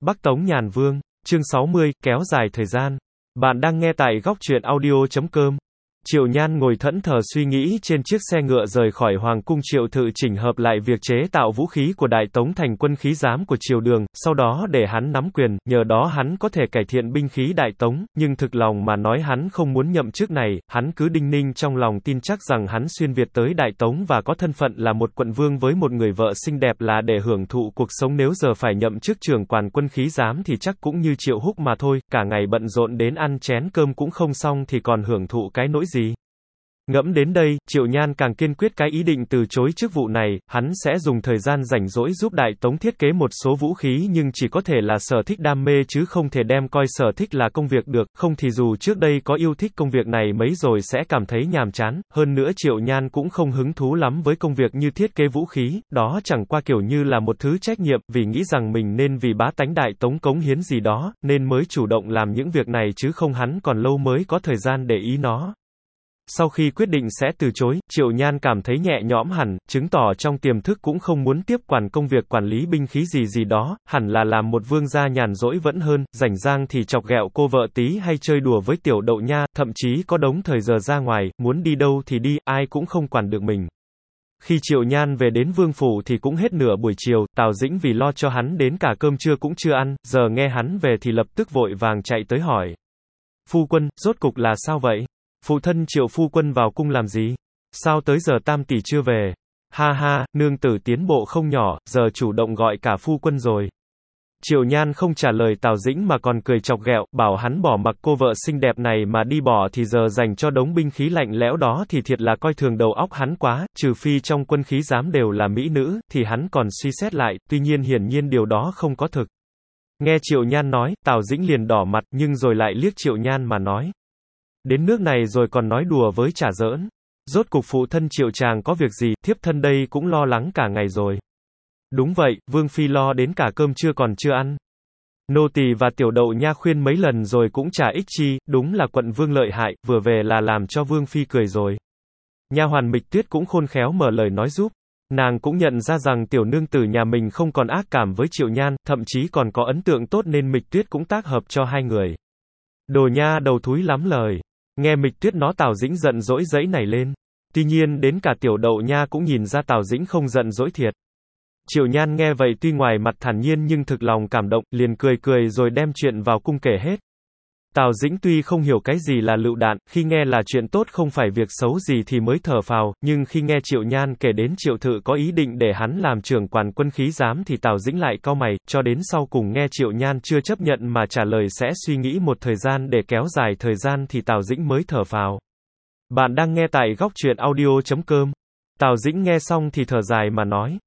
Bắc Tống Nhàn Vương, chương 60, kéo dài thời gian. Bạn đang nghe tại góc truyện audio.com. Triệu Nhan ngồi thẫn thờ suy nghĩ trên chiếc xe ngựa rời khỏi Hoàng cung. Triệu Thự chỉnh hợp lại việc chế tạo vũ khí của Đại Tống thành quân khí giám của triều đường, sau đó để hắn nắm quyền, nhờ đó hắn có thể cải thiện binh khí Đại Tống, nhưng thực lòng mà nói hắn không muốn nhậm chức này, hắn cứ đinh ninh trong lòng tin chắc rằng hắn xuyên Việt tới Đại Tống và có thân phận là một quận vương với một người vợ xinh đẹp là để hưởng thụ cuộc sống, nếu giờ phải nhậm chức trưởng quản quân khí giám thì chắc cũng như Triệu Húc mà thôi, cả ngày bận rộn đến ăn chén cơm cũng không xong thì còn hưởng thụ cái nỗi gì. Ngẫm đến đây, Triệu Nhan càng kiên quyết cái ý định từ chối chức vụ này, hắn sẽ dùng thời gian rảnh rỗi giúp Đại Tống thiết kế một số vũ khí nhưng chỉ có thể là sở thích đam mê chứ không thể đem coi sở thích là công việc được, không thì dù trước đây có yêu thích công việc này mấy rồi sẽ cảm thấy nhàm chán, hơn nữa Triệu Nhan cũng không hứng thú lắm với công việc như thiết kế vũ khí, đó chẳng qua kiểu như là một thứ trách nhiệm, vì nghĩ rằng mình nên vì bá tánh Đại Tống cống hiến gì đó, nên mới chủ động làm những việc này chứ không hắn còn lâu mới có thời gian để ý nó. Sau khi quyết định sẽ từ chối, Triệu Nhan cảm thấy nhẹ nhõm hẳn, chứng tỏ trong tiềm thức cũng không muốn tiếp quản công việc quản lý binh khí gì đó, hẳn là làm một vương gia nhàn rỗi vẫn hơn, rảnh rang thì chọc ghẹo cô vợ tí hay chơi đùa với tiểu đậu nha, thậm chí có đống thời giờ ra ngoài, muốn đi đâu thì đi, ai cũng không quản được mình. Khi Triệu Nhan về đến vương phủ thì cũng hết nửa buổi chiều, Tào Dĩnh vì lo cho hắn đến cả cơm trưa cũng chưa ăn, giờ nghe hắn về thì lập tức vội vàng chạy tới hỏi. Phu quân, rốt cục là sao vậy? Phụ thân Triệu phu quân vào cung làm gì? Sao tới giờ tam tỷ chưa về? Ha ha, nương tử tiến bộ không nhỏ, giờ chủ động gọi cả phu quân rồi. Triệu Nhan không trả lời Tào Dĩnh mà còn cười chọc ghẹo, bảo hắn bỏ mặc cô vợ xinh đẹp này mà đi bỏ thì giờ dành cho đống binh khí lạnh lẽo đó thì thiệt là coi thường đầu óc hắn quá, trừ phi trong quân khí giám đều là mỹ nữ, thì hắn còn suy xét lại, tuy nhiên hiển nhiên điều đó không có thực. Nghe Triệu Nhan nói, Tào Dĩnh liền đỏ mặt, nhưng rồi lại liếc Triệu Nhan mà nói. Đến nước này rồi còn nói đùa với chả giỡn. Rốt cục phụ thân Triệu chàng có việc gì, thiếp thân đây cũng lo lắng cả ngày rồi. Đúng vậy, Vương Phi lo đến cả cơm trưa còn chưa ăn. Nô tỳ và tiểu đậu nha khuyên mấy lần rồi cũng chả ích chi, đúng là quận vương lợi hại, vừa về là làm cho Vương Phi cười rồi. Nha hoàn Mịch Tuyết cũng khôn khéo mở lời nói giúp. Nàng cũng nhận ra rằng tiểu nương tử nhà mình không còn ác cảm với Triệu Nhan, thậm chí còn có ấn tượng tốt nên Mịch Tuyết cũng tác hợp cho hai người. Đồ nha đầu thúi lắm lời. Nghe Mịch Tuyết nói Tào Dĩnh giận dỗi giấy nảy lên. Tuy nhiên đến cả tiểu đậu nha cũng nhìn ra Tào Dĩnh không giận dỗi thiệt. Triệu Nhan nghe vậy tuy ngoài mặt thản nhiên nhưng thực lòng cảm động, liền cười rồi đem chuyện vào cung kể hết. Tào Dĩnh tuy không hiểu cái gì là lựu đạn, khi nghe là chuyện tốt không phải việc xấu gì thì mới thở phào, nhưng khi nghe Triệu Nhan kể đến Triệu Thự có ý định để hắn làm trưởng quản quân khí giám thì Tào Dĩnh lại cau mày, cho đến sau cùng nghe Triệu Nhan chưa chấp nhận mà trả lời sẽ suy nghĩ một thời gian để kéo dài thời gian thì Tào Dĩnh mới thở phào. Bạn đang nghe tại góc truyện audio.com. Tào Dĩnh nghe xong thì thở dài mà nói.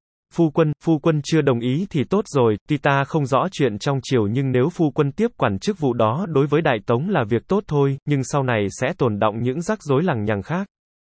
Phu quân chưa đồng ý thì tốt rồi, tuy ta không rõ chuyện trong triều nhưng nếu phu quân tiếp quản chức vụ đó đối với Đại Tống là việc tốt thôi, nhưng sau này sẽ tồn đọng những rắc rối lằng nhằng khác.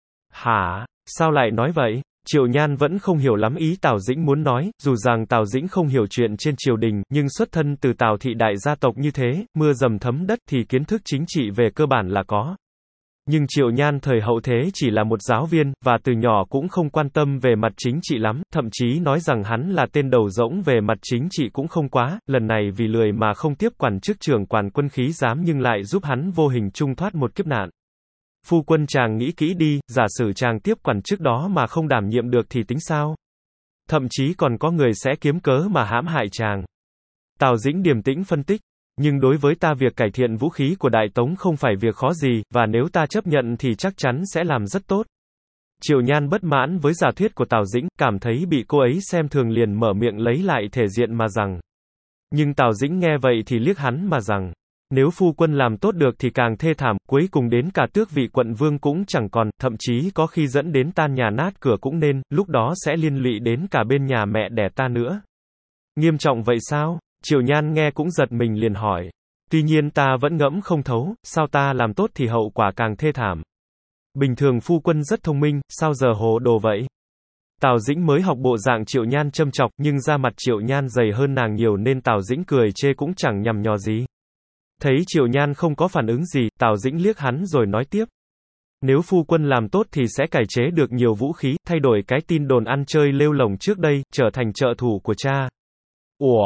Hả? Sao lại nói vậy? Triệu Nhan vẫn không hiểu lắm ý Tào Dĩnh muốn nói, dù rằng Tào Dĩnh không hiểu chuyện trên triều đình, nhưng xuất thân từ Tào thị đại gia tộc như thế, mưa dầm thấm đất thì kiến thức chính trị về cơ bản là có. Nhưng Triệu Nhan thời hậu thế chỉ là một giáo viên, và từ nhỏ cũng không quan tâm về mặt chính trị lắm, thậm chí nói rằng hắn là tên đầu rỗng về mặt chính trị cũng không quá, lần này vì lười mà không tiếp quản chức trưởng quản quân khí giám nhưng lại giúp hắn vô hình trung thoát một kiếp nạn. Phu quân chàng nghĩ kỹ đi, giả sử chàng tiếp quản chức đó mà không đảm nhiệm được thì tính sao? Thậm chí còn có người sẽ kiếm cớ mà hãm hại chàng. Tào Dĩnh điềm tĩnh phân tích. Nhưng đối với ta việc cải thiện vũ khí của Đại Tống không phải việc khó gì, và nếu ta chấp nhận thì chắc chắn sẽ làm rất tốt. Triệu Nhan bất mãn với giả thuyết của Tào Dĩnh, cảm thấy bị cô ấy xem thường liền mở miệng lấy lại thể diện mà rằng. Nhưng Tào Dĩnh nghe vậy thì liếc hắn mà rằng. Nếu phu quân làm tốt được thì càng thê thảm, cuối cùng đến cả tước vị quận vương cũng chẳng còn, thậm chí có khi dẫn đến tan nhà nát cửa cũng nên, lúc đó sẽ liên lụy đến cả bên nhà mẹ đẻ ta nữa. Nghiêm trọng vậy sao? Triệu Nhan nghe cũng giật mình liền hỏi. Tuy nhiên ta vẫn ngẫm không thấu, sao ta làm tốt thì hậu quả càng thê thảm. Bình thường phu quân rất thông minh, sao giờ hồ đồ vậy? Tào Dĩnh mới học bộ dạng Triệu Nhan châm chọc, nhưng da mặt Triệu Nhan dày hơn nàng nhiều nên Tào Dĩnh cười chê cũng chẳng nhằm nhò gì. Thấy Triệu Nhan không có phản ứng gì, Tào Dĩnh liếc hắn rồi nói tiếp. Nếu phu quân làm tốt thì sẽ cải chế được nhiều vũ khí, thay đổi cái tin đồn ăn chơi lêu lổng trước đây, trở thành trợ thủ của cha. Ủa,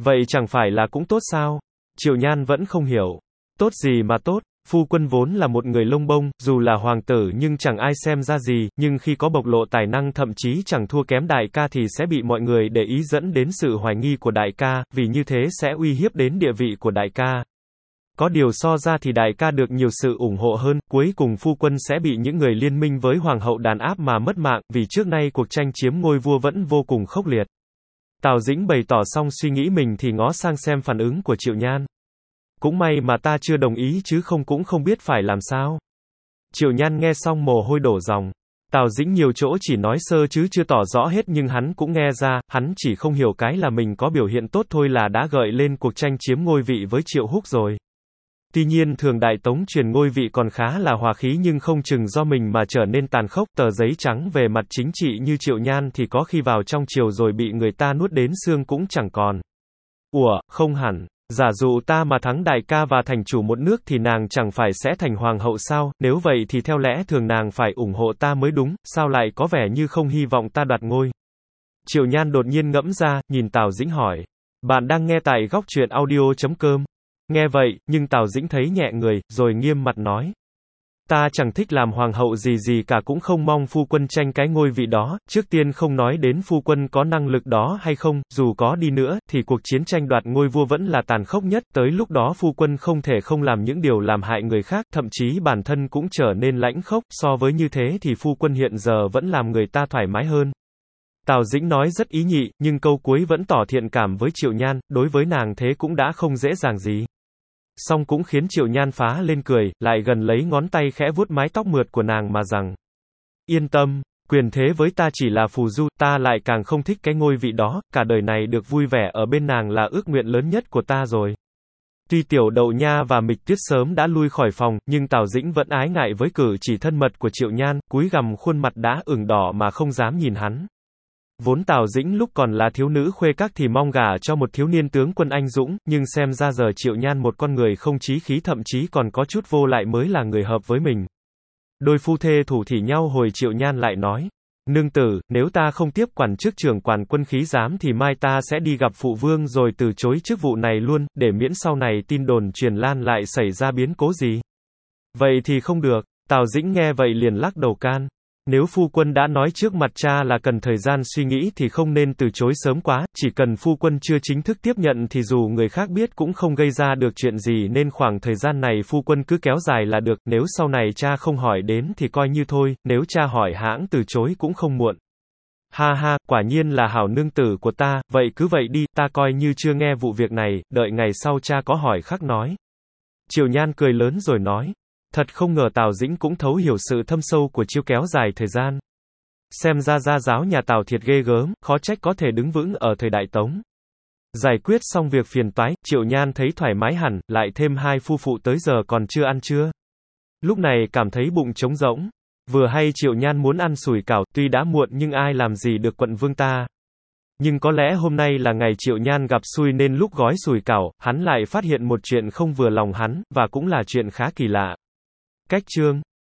Vậy chẳng phải là cũng tốt sao? Triệu Nhan vẫn không hiểu. Tốt gì mà tốt, phu quân vốn là một người lông bông, dù là hoàng tử nhưng chẳng ai xem ra gì, nhưng khi có bộc lộ tài năng thậm chí chẳng thua kém đại ca thì sẽ bị mọi người để ý dẫn đến sự hoài nghi của đại ca, vì như thế sẽ uy hiếp đến địa vị của đại ca. Có điều so ra thì đại ca được nhiều sự ủng hộ hơn, cuối cùng phu quân sẽ bị những người liên minh với hoàng hậu đàn áp mà mất mạng, vì trước nay cuộc tranh chiếm ngôi vua vẫn vô cùng khốc liệt. Tào Dĩnh bày tỏ xong suy nghĩ mình thì ngó sang xem phản ứng của Triệu Nhan. Cũng may mà ta chưa đồng ý chứ không cũng không biết phải làm sao. Triệu Nhan nghe xong mồ hôi đổ ròng. Tào Dĩnh nhiều chỗ chỉ nói sơ chứ chưa tỏ rõ hết nhưng hắn cũng nghe ra, hắn chỉ không hiểu cái là mình có biểu hiện tốt thôi là đã gợi lên cuộc tranh chiếm ngôi vị với Triệu Húc rồi. Tuy nhiên thường Đại Tống truyền ngôi vị còn khá là hòa khí nhưng không chừng do mình mà trở nên tàn khốc, tờ giấy trắng về mặt chính trị như Triệu Nhan thì có khi vào trong triều rồi bị người ta nuốt đến xương cũng chẳng còn. Ủa, không hẳn. Giả dụ ta mà thắng đại ca và thành chủ một nước thì nàng chẳng phải sẽ thành hoàng hậu sao, nếu vậy thì theo lẽ thường nàng phải ủng hộ ta mới đúng, sao lại có vẻ như không hy vọng ta đoạt ngôi. Triệu Nhan đột nhiên ngẫm ra, nhìn Tào Dĩnh hỏi. Bạn đang nghe tại góc truyện audio.com. Nghe vậy, nhưng Tào Dĩnh thấy nhẹ người, rồi nghiêm mặt nói. Ta chẳng thích làm hoàng hậu gì cả cũng không mong phu quân tranh cái ngôi vị đó, trước tiên không nói đến phu quân có năng lực đó hay không, dù có đi nữa, thì cuộc chiến tranh đoạt ngôi vua vẫn là tàn khốc nhất, tới lúc đó phu quân không thể không làm những điều làm hại người khác, thậm chí bản thân cũng trở nên lãnh khốc, so với như thế thì phu quân hiện giờ vẫn làm người ta thoải mái hơn. Tào Dĩnh nói rất ý nhị, nhưng câu cuối vẫn tỏ thiện cảm với Triệu Nhan, đối với nàng thế cũng đã không dễ dàng gì. Song cũng khiến Triệu Nhan phá lên cười, lại gần lấy ngón tay khẽ vuốt mái tóc mượt của nàng mà rằng. Yên tâm, quyền thế với ta chỉ là phù du, ta lại càng không thích cái ngôi vị đó, cả đời này được vui vẻ ở bên nàng là ước nguyện lớn nhất của ta rồi. Tuy Tiểu Đậu Nha và Mịch Tuyết sớm đã lui khỏi phòng, nhưng Tào Dĩnh vẫn ái ngại với cử chỉ thân mật của Triệu Nhan, cúi gằm khuôn mặt đã ửng đỏ mà không dám nhìn hắn. Vốn Tào Dĩnh lúc còn là thiếu nữ khuê các thì mong gả cho một thiếu niên tướng quân anh dũng, nhưng xem ra giờ Triệu Nhan một con người không chí khí thậm chí còn có chút vô lại mới là người hợp với mình. Đôi phu thê thủ thỉ nhau hồi Triệu Nhan lại nói. Nương tử, nếu ta không tiếp quản chức trưởng quản quân khí giám thì mai ta sẽ đi gặp phụ vương rồi từ chối chức vụ này luôn, để miễn sau này tin đồn truyền lan lại xảy ra biến cố gì. Vậy thì không được. Tào Dĩnh nghe vậy liền lắc đầu can. Nếu phu quân đã nói trước mặt cha là cần thời gian suy nghĩ thì không nên từ chối sớm quá, chỉ cần phu quân chưa chính thức tiếp nhận thì dù người khác biết cũng không gây ra được chuyện gì nên khoảng thời gian này phu quân cứ kéo dài là được, nếu sau này cha không hỏi đến thì coi như thôi, nếu cha hỏi hãng từ chối cũng không muộn. Ha ha, quả nhiên là hảo nương tử của ta, vậy cứ vậy đi, ta coi như chưa nghe vụ việc này, đợi ngày sau cha có hỏi khắc nói. Triệu Nhan cười lớn rồi nói. Thật không ngờ Tào Dĩnh cũng thấu hiểu sự thâm sâu của chiêu kéo dài thời gian. Xem ra gia giáo nhà Tào thiệt ghê gớm, khó trách có thể đứng vững ở thời Đại Tống. Giải quyết xong việc phiền toái, Triệu Nhan thấy thoải mái hẳn, lại thêm hai phu phụ tới giờ còn chưa ăn trưa. Lúc này cảm thấy bụng trống rỗng. Vừa hay Triệu Nhan muốn ăn sủi cảo, tuy đã muộn nhưng ai làm gì được quận vương ta. Nhưng có lẽ hôm nay là ngày Triệu Nhan gặp xui nên lúc gói sủi cảo, hắn lại phát hiện một chuyện không vừa lòng hắn, và cũng là chuyện khá kỳ lạ. Cách chương